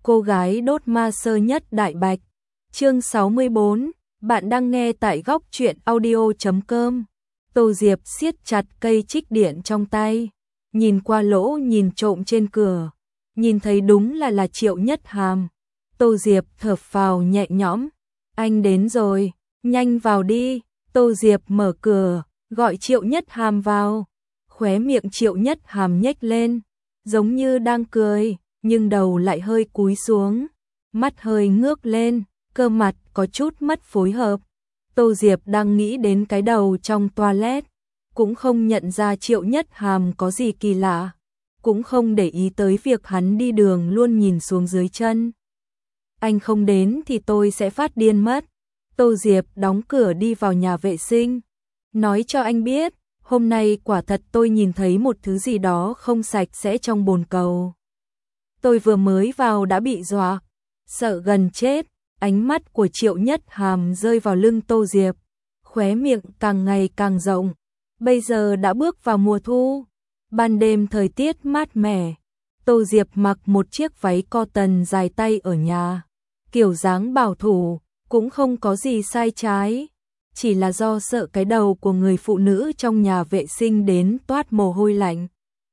cô gái đốt ma sơ nhất đại bạch. Chương 64, bạn đang nghe tại góc truyện audio.com. Tô Diệp siết chặt cây trích điện trong tay, nhìn qua lỗ nhìn trộm trên cửa, nhìn thấy đúng là Triệu Nhất Hàm. Tô Diệp thở phào nhẹ nhõm, anh đến rồi, nhanh vào đi. Tô Diệp mở cửa, gọi Triệu Nhất Hàm vào. Khóe miệng Triệu Nhất Hàm nhếch lên, giống như đang cười, nhưng đầu lại hơi cúi xuống, mắt hơi ngước lên, cơ mặt có chút mất phối hợp. Tô Diệp đang nghĩ đến cái đầu trong toilet, cũng không nhận ra Triệu Nhất Hàm có gì kỳ lạ, cũng không để ý tới việc hắn đi đường luôn nhìn xuống dưới chân. Anh không đến thì tôi sẽ phát điên mất. Tô Diệp đóng cửa đi vào nhà vệ sinh, nói cho anh biết, hôm nay quả thật tôi nhìn thấy một thứ gì đó không sạch sẽ trong bồn cầu. Tôi vừa mới vào đã bị dọa, sợ gần chết. Ánh mắt của Triệu Nhất Hàm rơi vào lưng Tô Diệp, khóe miệng càng ngày càng rộng. Bây giờ đã bước vào mùa thu, ban đêm thời tiết mát mẻ. Tô Diệp mặc một chiếc váy cotton dài tay ở nhà, kiểu dáng bảo thủ, cũng không có gì sai trái, chỉ là do sợ cái đầu của người phụ nữ trong nhà vệ sinh đến toát mồ hôi lạnh.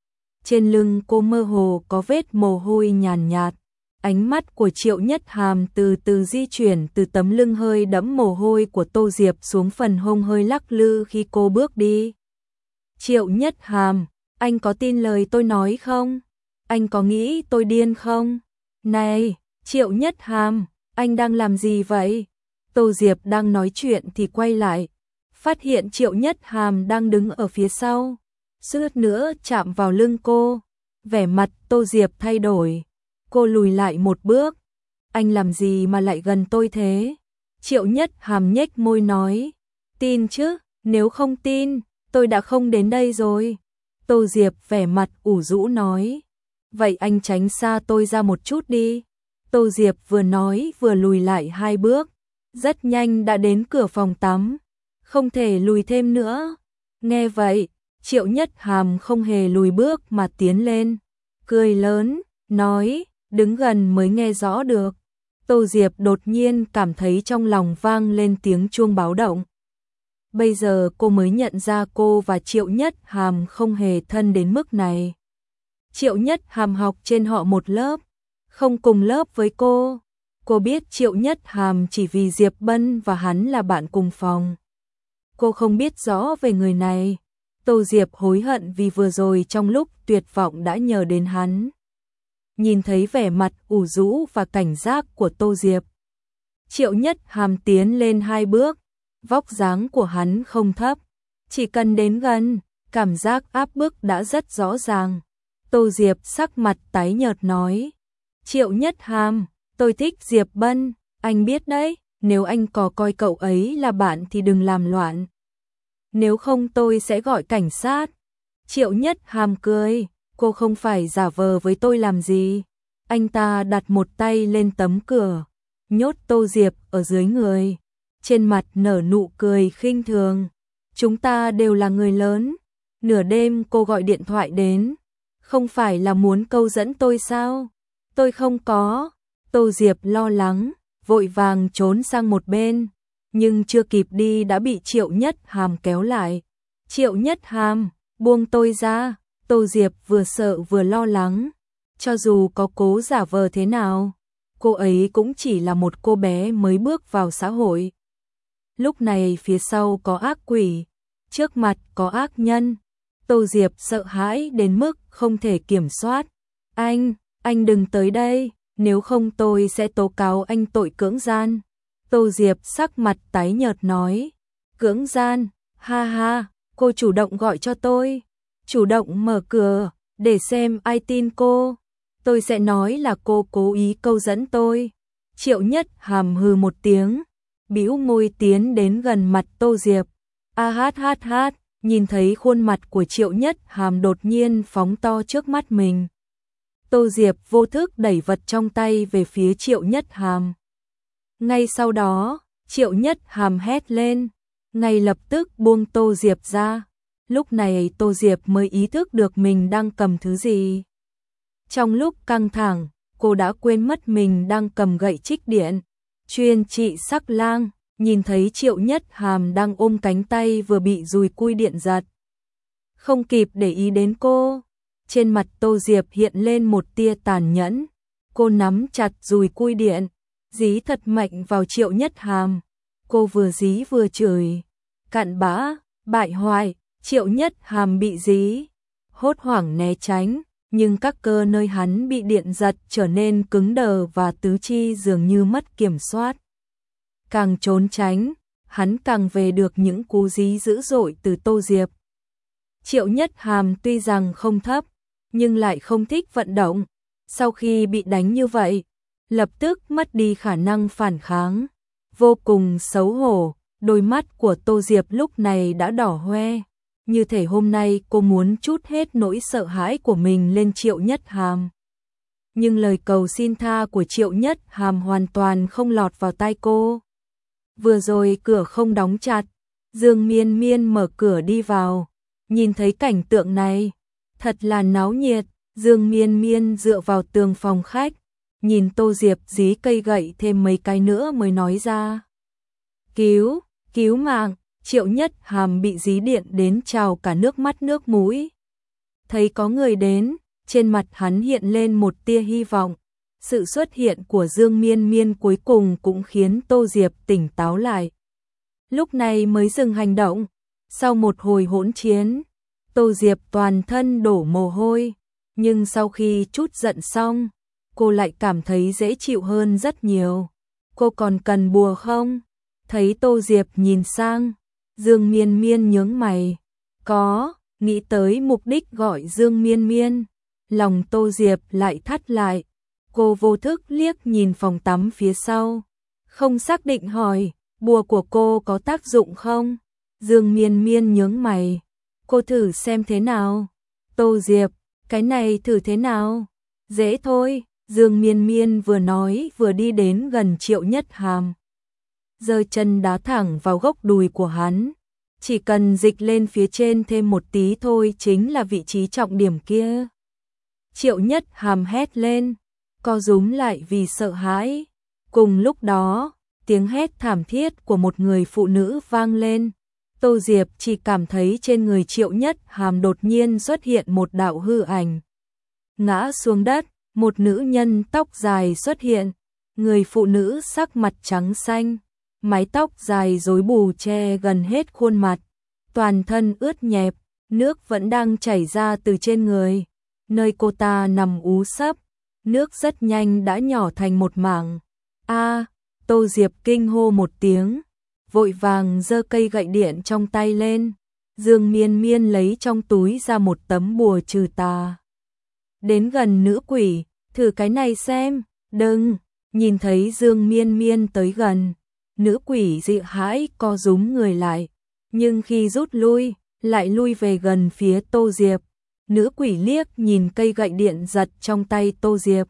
Trên lưng cô mơ hồ có vết mồ hôi nhàn nhạt. Ánh mắt của Triệu Nhất Hàm từ từ di chuyển từ tấm lưng hơi đẫm mồ hôi của Tô Diệp xuống phần hông hơi lắc lư khi cô bước đi. Triệu Nhất Hàm, anh có tin lời tôi nói không? Anh có nghĩ tôi điên không? Này, Triệu Nhất Hàm, anh đang làm gì vậy? Tô Diệp đang nói chuyện thì quay lại, phát hiện Triệu Nhất Hàm đang đứng ở phía sau, suýt nữa chạm vào lưng cô. Vẻ mặt Tô Diệp thay đổi. Cô lùi lại một bước. Anh làm gì mà lại gần tôi thế? Triệu Nhất Hàm nhếch môi nói. Tin chứ, nếu không tin, tôi đã không đến đây rồi. Tô Diệp vẻ mặt ủ rũ nói. Vậy anh tránh xa tôi ra một chút đi. Tô Diệp vừa nói vừa lùi lại 2 bước. Rất nhanh đã đến cửa phòng tắm. Không thể lùi thêm nữa. Nghe vậy, Triệu Nhất Hàm không hề lùi bước mà tiến lên. Cười lớn, nói. Đứng gần mới nghe rõ được. Tô Diệp đột nhiên cảm thấy trong lòng vang lên tiếng chuông báo động. Bây giờ cô mới nhận ra cô và Triệu Nhất Hàm không hề thân đến mức này. Triệu Nhất Hàm học trên họ một lớp, không cùng lớp với cô. Cô biết Triệu Nhất Hàm chỉ vì Diệp Bân và hắn là bạn cùng phòng. Cô không biết rõ về người này. Tô Diệp hối hận vì vừa rồi trong lúc tuyệt vọng đã nhờ đến hắn. Nhìn thấy vẻ mặt ủ rũ và cảnh giác của Tô Diệp, Triệu Nhất Hàm tiến lên 2 bước, vóc dáng của hắn không thấp, chỉ cần đến gần, cảm giác áp bức đã rất rõ ràng. Tô Diệp sắc mặt tái nhợt nói, Triệu Nhất Hàm, tôi thích Diệp Bân, anh biết đấy, nếu anh có coi cậu ấy là bạn thì đừng làm loạn. Nếu không tôi sẽ gọi cảnh sát. Triệu Nhất Hàm cười. Cô không phải giả vờ với tôi làm gì. Anh ta đặt một tay lên tấm cửa, nhốt Tô Diệp ở dưới người, trên mặt nở nụ cười khinh thường. Chúng ta đều là người lớn. Nửa đêm cô gọi điện thoại đến, không phải là muốn câu dẫn tôi sao? Tôi không có. Tô Diệp lo lắng, vội vàng trốn sang một bên, nhưng chưa kịp đi đã bị Triệu Nhất Hàm kéo lại. Triệu Nhất Hàm, buông tôi ra. Tô Diệp vừa sợ vừa lo lắng, cho dù có cố giả vờ thế nào, cô ấy cũng chỉ là một cô bé mới bước vào xã hội. Lúc này phía sau có ác quỷ, trước mặt có ác nhân. Tô Diệp sợ hãi đến mức không thể kiểm soát. Anh đừng tới đây, nếu không tôi sẽ tố cáo anh tội cưỡng gian. Tô Diệp sắc mặt tái nhợt nói, cưỡng gian, ha ha, cô chủ động gọi cho tôi. Chủ động mở cửa, để xem ai tin cô. Tôi sẽ nói là cô cố ý câu dẫn tôi. Triệu Nhất Hàm hừ một tiếng, bĩu môi tiến đến gần mặt Tô Diệp. Hát, nhìn thấy khuôn mặt của Triệu Nhất Hàm đột nhiên phóng to trước mắt mình. Tô Diệp vô thức đẩy vật trong tay về phía Triệu Nhất Hàm. Ngay sau đó, Triệu Nhất Hàm hét lên, ngay lập tức buông Tô Diệp ra. Lúc này Tô Diệp mới ý thức được mình đang cầm thứ gì. Trong lúc căng thẳng, cô đã quên mất mình đang cầm gậy trích điện, chuyên trị sắc lang, nhìn thấy Triệu Nhất Hàm đang ôm cánh tay vừa bị dùi cui điện giật. Không kịp để ý đến cô, trên mặt Tô Diệp hiện lên một tia tàn nhẫn, cô nắm chặt dùi cui điện, dí thật mạnh vào Triệu Nhất Hàm, cô vừa dí vừa chửi, cặn bã, bại hoại. Triệu Nhất Hàm bị dí, hốt hoảng né tránh, nhưng các cơ nơi hắn bị điện giật trở nên cứng đờ và tứ chi dường như mất kiểm soát. Càng trốn tránh, hắn càng về được những cú dí dữ dội từ Tô Diệp. Triệu Nhất Hàm tuy rằng không thấp, nhưng lại không thích vận động, sau khi bị đánh như vậy, lập tức mất đi khả năng phản kháng, vô cùng xấu hổ, đôi mắt của Tô Diệp lúc này đã đỏ hoe. Như thể hôm nay cô muốn trút hết nỗi sợ hãi của mình lên Triệu Nhất Hàm. Nhưng lời cầu xin tha của Triệu Nhất Hàm hoàn toàn không lọt vào tai cô. Vừa rồi cửa không đóng chặt, Dương Miên Miên mở cửa đi vào, nhìn thấy cảnh tượng này, thật là náo nhiệt. Dương Miên Miên dựa vào tường phòng khách, nhìn Tô Diệp dí cây gậy thêm mấy cái nữa mới nói ra. Cứu mạng. Triệu Nhất Hàm bị dí điện đến trào cả nước mắt nước mũi. Thấy có người đến, trên mặt hắn hiện lên một tia hy vọng. Sự xuất hiện của Dương Miên Miên cuối cùng cũng khiến Tô Diệp tỉnh táo lại. Lúc này mới dừng hành động. Sau một hồi hỗn chiến, Tô Diệp toàn thân đổ mồ hôi. Nhưng sau khi trút giận xong, cô lại cảm thấy dễ chịu hơn rất nhiều. Cô còn cần bùa không? Thấy Tô Diệp nhìn sang, Dương Miên Miên nhướng mày. Có, nghĩ tới mục đích gọi Dương Miên Miên, lòng Tô Diệp lại thắt lại. Cô vô thức liếc nhìn phòng tắm phía sau, không xác định hỏi, bùa của cô có tác dụng không? Dương Miên Miên nhướng mày. Cô thử xem thế nào. Tô Diệp, cái này thử thế nào? Dễ thôi. Dương Miên Miên vừa nói vừa đi đến gần Triệu Nhất Hàm, giơ chân đá thẳng vào gốc đùi của hắn. Chỉ cần dịch lên phía trên thêm một tí thôi chính là vị trí trọng điểm kia. Triệu Nhất Hàm hét lên, co rúm lại vì sợ hãi. Cùng lúc đó, tiếng hét thảm thiết của một người phụ nữ vang lên. Tô Diệp chỉ cảm thấy trên người Triệu Nhất Hàm đột nhiên xuất hiện một đạo hư ảnh. Ngã xuống đất, một nữ nhân tóc dài xuất hiện. Người phụ nữ sắc mặt trắng xanh, mái tóc dài rối bù che gần hết khuôn mặt, toàn thân ướt nhẹp, nước vẫn đang chảy ra từ trên người. Nơi cô ta nằm ú sấp, nước rất nhanh đã nhỏ thành một mảng. A, Tô Diệp kinh hô một tiếng, vội vàng giơ cây gậy điện trong tay lên. Dương Miên Miên lấy trong túi ra một tấm bùa trừ tà. Đến gần nữ quỷ, thử cái này xem. Đừng. Nhìn thấy Dương Miên Miên tới gần, nữ quỷ dị hãi co rúm người lại, nhưng khi rút lui, lại lui về gần phía Tô Diệp. Nữ quỷ liếc nhìn cây gậy điện giật trong tay Tô Diệp,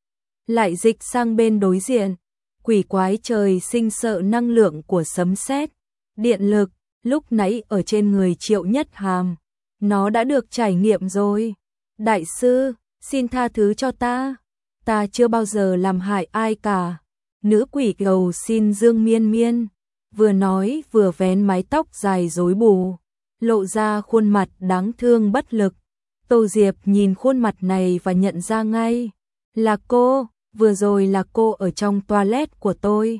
lại dịch sang bên đối diện. Quỷ quái trời sinh sợ năng lượng của sấm sét, điện lực, lúc nãy ở trên người Triệu Nhất Hàm, nó đã được trải nghiệm rồi. Đại sư, xin tha thứ cho ta chưa bao giờ làm hại ai cả. Nữ quỷ cầu xin Dương Miên Miên, vừa nói vừa vén mái tóc dài rối bù, lộ ra khuôn mặt đáng thương bất lực. Tô Diệp nhìn khuôn mặt này và nhận ra ngay, là cô, vừa rồi là cô ở trong toilet của tôi.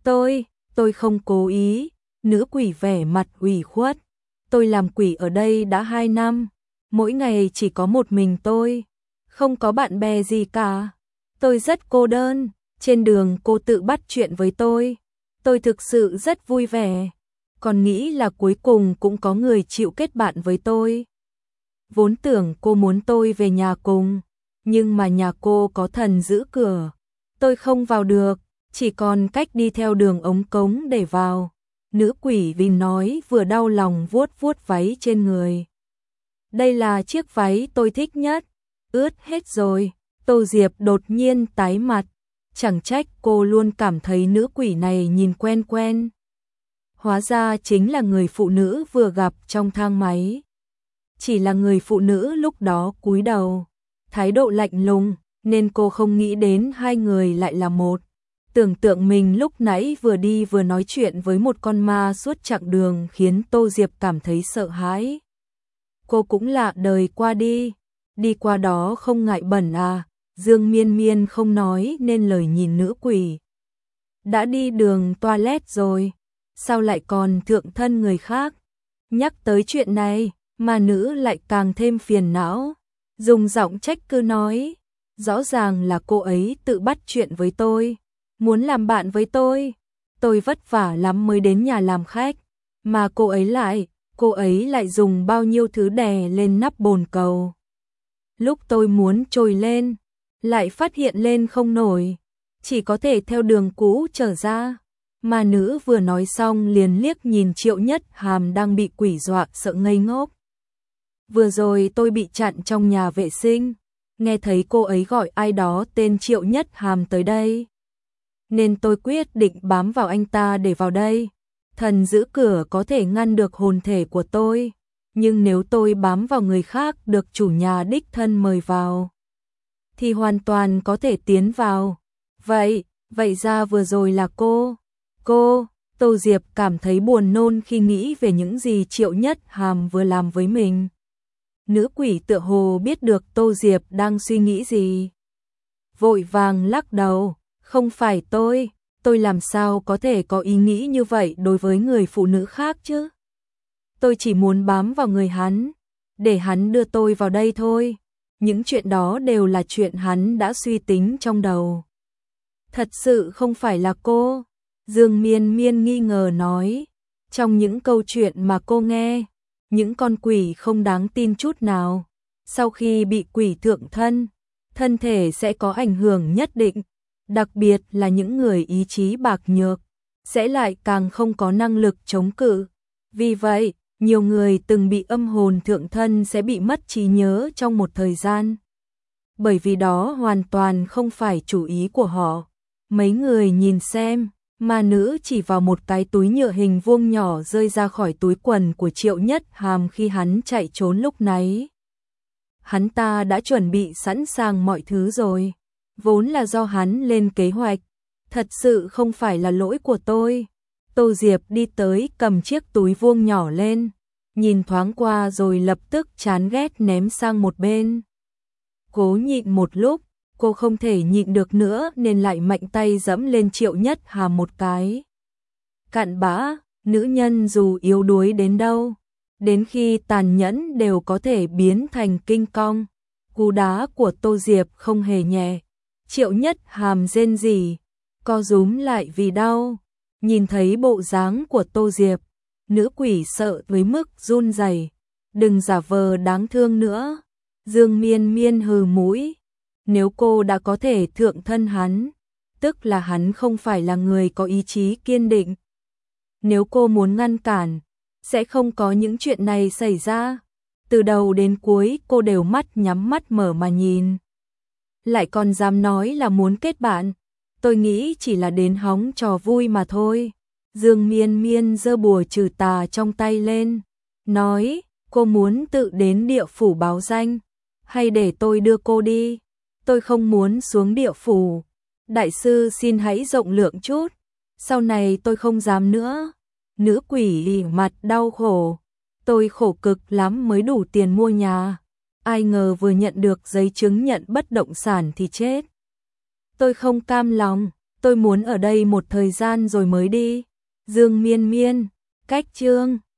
Tôi không cố ý. Nữ quỷ vẻ mặt ủy khuất. Tôi làm quỷ ở đây đã 2 năm, mỗi ngày chỉ có một mình tôi, không có bạn bè gì cả. Tôi rất cô đơn, trên đường cô tự bắt chuyện với tôi thực sự rất vui vẻ, còn nghĩ là cuối cùng cũng có người chịu kết bạn với tôi. Vốn tưởng cô muốn tôi về nhà cùng, nhưng mà nhà cô có thần giữ cửa, tôi không vào được, chỉ còn cách đi theo đường ống cống để vào. Nữ quỷ vì nói vừa đau lòng vuốt vuốt váy trên người. Đây là chiếc váy tôi thích nhất, ướt hết rồi. Tô Diệp đột nhiên tái mặt, chẳng trách cô luôn cảm thấy nữ quỷ này nhìn quen quen. Hóa ra chính là người phụ nữ vừa gặp trong thang máy. Chỉ là người phụ nữ lúc đó cúi đầu, thái độ lạnh lùng, nên cô không nghĩ đến hai người lại là một. Tưởng tượng mình lúc nãy vừa đi vừa nói chuyện với một con ma suốt chặng đường khiến Tô Diệp cảm thấy sợ hãi. Cô cũng lạ đời qua đi qua đó không ngại bẩn à? Dương Miên Miên không nói nên lời nhìn nữ quỷ. Đã đi đường toilet rồi, sao lại còn thượng thân người khác? Nhắc tới chuyện này, mà nữ lại càng thêm phiền não, dùng giọng trách cứ nói, rõ ràng là cô ấy tự bắt chuyện với tôi, muốn làm bạn với tôi vất vả lắm mới đến nhà làm khách, mà cô ấy lại dùng bao nhiêu thứ đè lên nắp bồn cầu. Lúc tôi muốn trồi lên, lại phát hiện lên không nổi, chỉ có thể theo đường cũ trở ra. Mà nữ vừa nói xong liền liếc nhìn Triệu Nhất Hàm đang bị quỷ dọa sợ ngây ngốc. Vừa rồi tôi bị chặn trong nhà vệ sinh, nghe thấy cô ấy gọi ai đó tên Triệu Nhất Hàm tới đây, nên tôi quyết định bám vào anh ta để vào đây. Thần giữ cửa có thể ngăn được hồn thể của tôi, nhưng nếu tôi bám vào người khác được chủ nhà đích thân mời vào, thì hoàn toàn có thể tiến vào. Vậy ra vừa rồi là cô. Tô Diệp cảm thấy buồn nôn khi nghĩ về những gì Triệu Nhất Hàm vừa làm với mình. Nữ quỷ tựa hồ biết được Tô Diệp đang suy nghĩ gì, vội vàng lắc đầu, không phải tôi làm sao có thể có ý nghĩ như vậy đối với người phụ nữ khác chứ. Tôi chỉ muốn bám vào người hắn, để hắn đưa tôi vào đây thôi. Những chuyện đó đều là chuyện hắn đã suy tính trong đầu. Thật sự không phải là cô. Dương Miên Miên nghi ngờ nói, trong những câu chuyện mà cô nghe, những con quỷ không đáng tin chút nào. Sau khi bị quỷ thượng thân, thân thể sẽ có ảnh hưởng nhất định, đặc biệt là những người ý chí bạc nhược, sẽ lại càng không có năng lực chống cự. Vì vậy, nhiều người từng bị âm hồn thượng thân sẽ bị mất trí nhớ trong một thời gian. Bởi vì đó hoàn toàn không phải chủ ý của họ. Mấy người nhìn xem, mà nữ chỉ vào một cái túi nhựa hình vuông nhỏ rơi ra khỏi túi quần của Triệu Nhất Hàm khi hắn chạy trốn lúc nãy. Hắn ta đã chuẩn bị sẵn sàng mọi thứ rồi, vốn là do hắn lên kế hoạch, thật sự không phải là lỗi của tôi. Tô Diệp đi tới cầm chiếc túi vuông nhỏ lên, nhìn thoáng qua rồi lập tức chán ghét ném sang một bên. Cố nhịn một lúc, cô không thể nhịn được nữa nên lại mạnh tay giẫm lên Triệu Nhất Hàm một cái. Cặn bã, nữ nhân dù yếu đuối đến đâu, đến khi tàn nhẫn đều có thể biến thành kinh công. Cú đá của Tô Diệp không hề nhẹ. Triệu Nhất Hàm rên rỉ, co rúm lại vì đau. Nhìn thấy bộ dáng của Tô Diệp, nữ quỷ sợ với mức run rẩy. Đừng giả vờ đáng thương nữa. Dương Miên Miên hừ mũi. Nếu cô đã có thể thượng thân hắn, tức là hắn không phải là người có ý chí kiên định. Nếu cô muốn ngăn cản, sẽ không có những chuyện này xảy ra. Từ đầu đến cuối cô đều mắt nhắm mắt mở mà nhìn. Lại còn dám nói là muốn kết bạn. Tôi nghĩ chỉ là đến hóng trò vui mà thôi. Dương Miên Miên giơ bùa trừ tà trong tay lên, nói, cô muốn tự đến địa phủ báo danh, hay để tôi đưa cô đi? Tôi không muốn xuống địa phủ. Đại sư xin hãy rộng lượng chút, sau này tôi không dám nữa. Nữ quỷ mặt đau khổ, tôi khổ cực lắm mới đủ tiền mua nhà. Ai ngờ vừa nhận được giấy chứng nhận bất động sản thì chết. Tôi không cam lòng, tôi muốn ở đây một thời gian rồi mới đi. Dương Miên Miên, cách chương